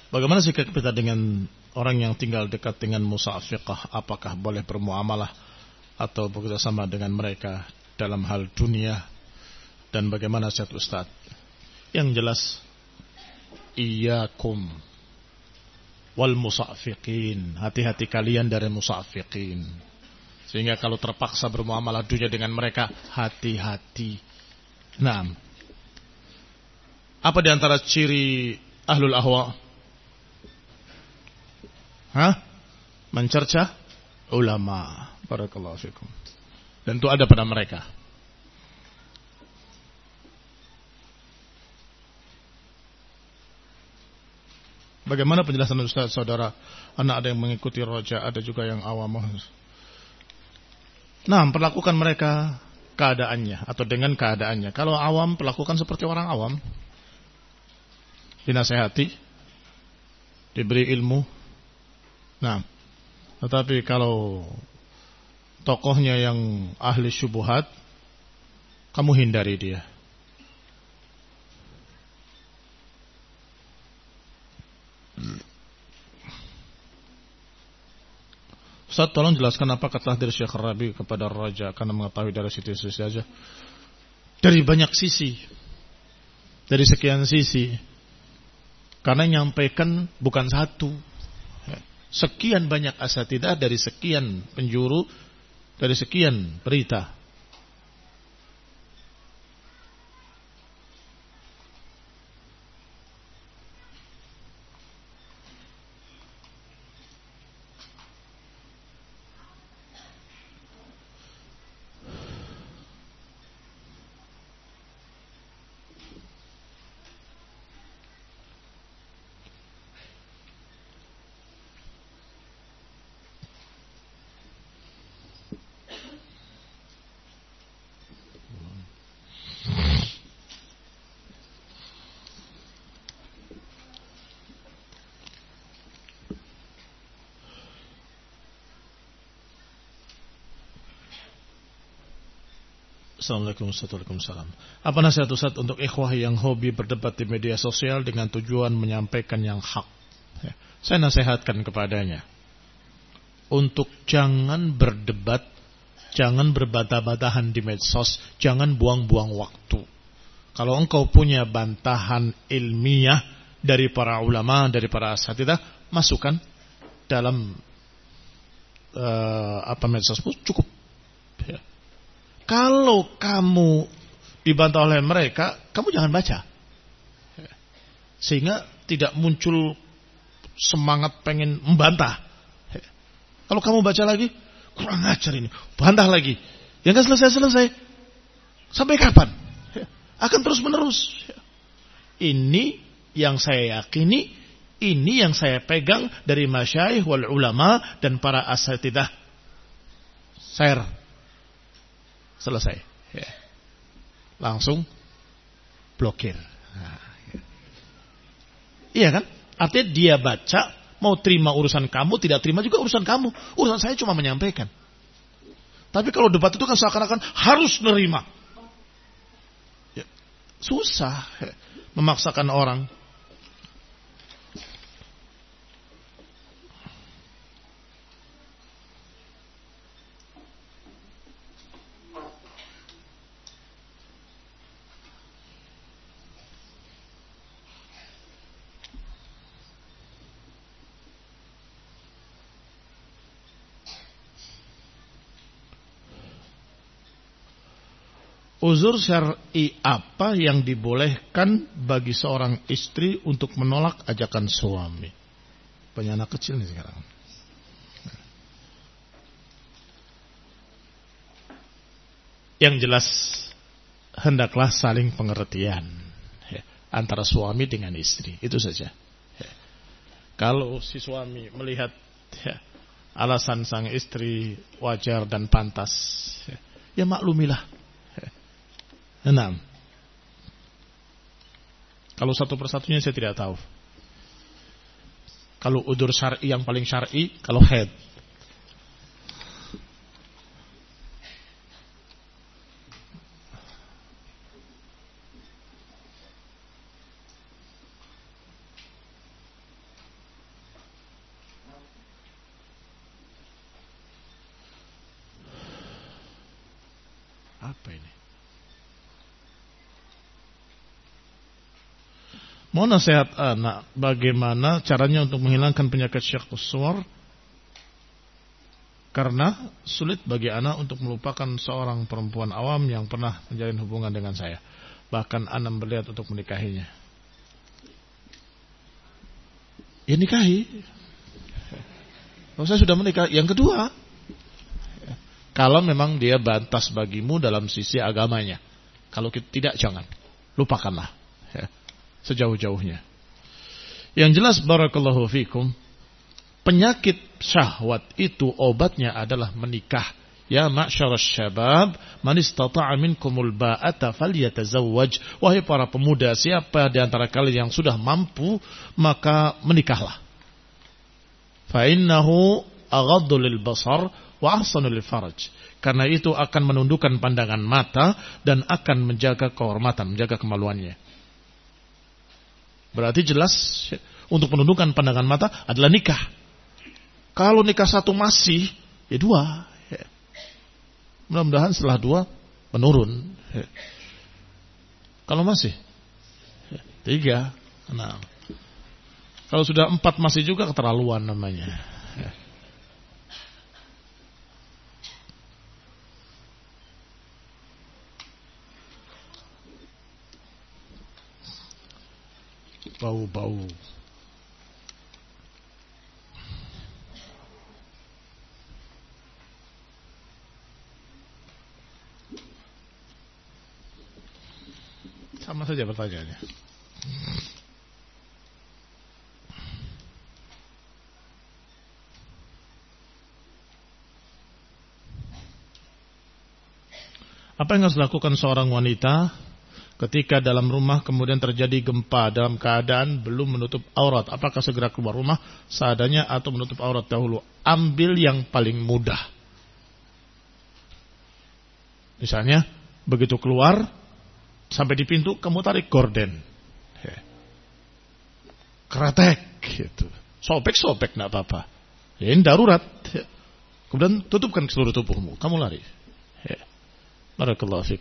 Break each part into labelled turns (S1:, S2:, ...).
S1: Bagaimana sikap kita dengan orang yang tinggal dekat dengan musafiqah? Apakah boleh bermuamalah atau bekerjasama dengan mereka dalam hal dunia? Dan bagaimana nasihat Ustaz? Yang jelas, iyyakum wal musafiqin. Hati-hati kalian dari musafiqin. Sehingga kalau terpaksa bermuamalah dunia dengan mereka, hati-hati. Nah, apa di antara ciri ahlul ahwa? Mencercah ulama. Barakallahu fikum. Dan itu ada pada mereka. Bagaimana penjelasan Ustaz, saudara? Anak ada yang mengikuti roja, ada juga yang awam. Nah, perlakukan mereka keadaannya atau dengan keadaannya. Kalau awam, perlakukan seperti orang awam. Dinasehati, diberi ilmu. Nah, tetapi kalau tokohnya yang ahli syubhat, kamu hindari dia. Ustaz, tolong jelaskan apa kata dari Syekh Rabi kepada Raja, karena mengetahui dari situ-situ saja. Dari banyak sisi, dari sekian sisi, karena nyampaikan bukan satu. Sekian banyak asatidah dari sekian penjuru, dari sekian berita. Assalamualaikum warahmatullahi wabarakatuh. Apa nasihat Ustaz untuk ikhwah yang hobi berdebat di media sosial dengan tujuan menyampaikan yang hak? Saya nasihatkan kepadanya untuk jangan berdebat, jangan berbantah-bantahan di medsos, jangan buang-buang waktu. Kalau engkau punya bantahan ilmiah dari para ulama, dari para asatidah, masukkan dalam medsosmu, cukup. Ya. Kalau kamu dibantah oleh mereka, kamu jangan baca. Sehingga tidak muncul semangat pengen membantah. Kalau kamu baca lagi, kurang ajar ini, bantah lagi. Yang gak selesai-selesai. Sampai kapan? Akan terus-menerus. Ini yang saya yakini, ini yang saya pegang dari masyayikh wal ulama dan para asatidah. Share. Selesai. Langsung blokir. Iya kan? Artinya dia baca, mau terima urusan kamu, tidak terima juga urusan kamu. Urusan saya cuma menyampaikan. Tapi kalau debat itu kan seakan-akan harus nerima. Ya, susah memaksakan orang. Uzur syar'i apa yang dibolehkan bagi seorang istri untuk menolak ajakan suami? Banyak anak kecil nih sekarang. Yang jelas, hendaklah saling pengertian antara suami dengan istri. Itu saja. Kalau si suami melihat alasan sang istri wajar dan pantas, ya maklumilah. Enam. Kalau satu persatunya saya tidak tahu. Kalau udur syar'i yang paling syar'i, kalau haid. Apa ini? Mohon nasihat anak, bagaimana caranya untuk menghilangkan penyakit syakhus suwar? Karena sulit bagi anak untuk melupakan seorang perempuan awam yang pernah menjalin hubungan dengan saya. Bahkan anak berniat untuk menikahinya. Ya nikahi. Kalau saya sudah menikah, yang kedua, kalau memang dia bantas bagimu dalam sisi agamanya. Kalau tidak, jangan. Lupakanlah. Sejauh-jauhnya. Yang jelas barakallahu fikum, penyakit syahwat itu obatnya adalah menikah. Ya ma'syarasy syabab, man istata'a minkumul ba'ata falyatazawwaj. Wahai para pemuda, siapa di antara kalian yang sudah mampu, maka menikahlah. Fa innahu aghaddu lil basar wa ahsanu lil faraj. Karena itu akan menundukkan pandangan mata dan akan menjaga kehormatan, menjaga kemaluannya. Berarti jelas untuk menundukkan pandangan mata adalah nikah. Kalau nikah satu masih, ya dua. Mudah-mudahan setelah dua menurun. Kalau masih, tiga. Nah, kalau sudah empat masih juga keterlaluan namanya. Bau-bau. Sama saja pertanyaannya. Apa yang harus dilakukan seorang wanita ketika dalam rumah kemudian terjadi gempa dalam keadaan belum menutup aurat? Apakah segera keluar rumah seadanya atau menutup aurat dahulu? Ambil yang paling mudah. Misalnya, begitu keluar, sampai di pintu, kamu tarik gorden. Kretek, gitu. Sobek-sobek, tidak apa-apa. Ini darurat. Kemudian tutupkan seluruh tubuhmu. Kamu lari. Barakallahu fiik.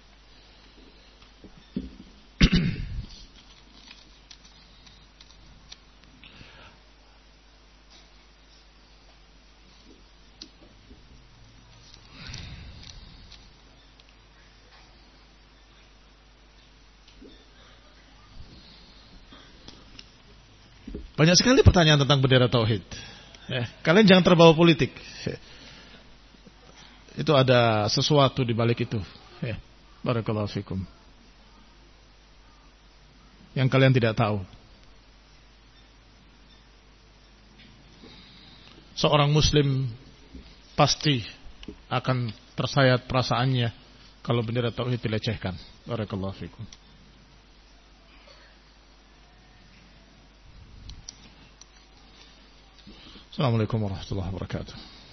S1: Banyak sekali pertanyaan tentang bendera tauhid. Kalian jangan terbawa politik. Itu ada sesuatu di balik itu. Barakallahu fikum. Yang kalian tidak tahu. Seorang muslim pasti akan tersayat perasaannya kalau bendera tauhid dilecehkan. Barakallahu fikum. Assalamualaikum warahmatullahi wabarakatuh.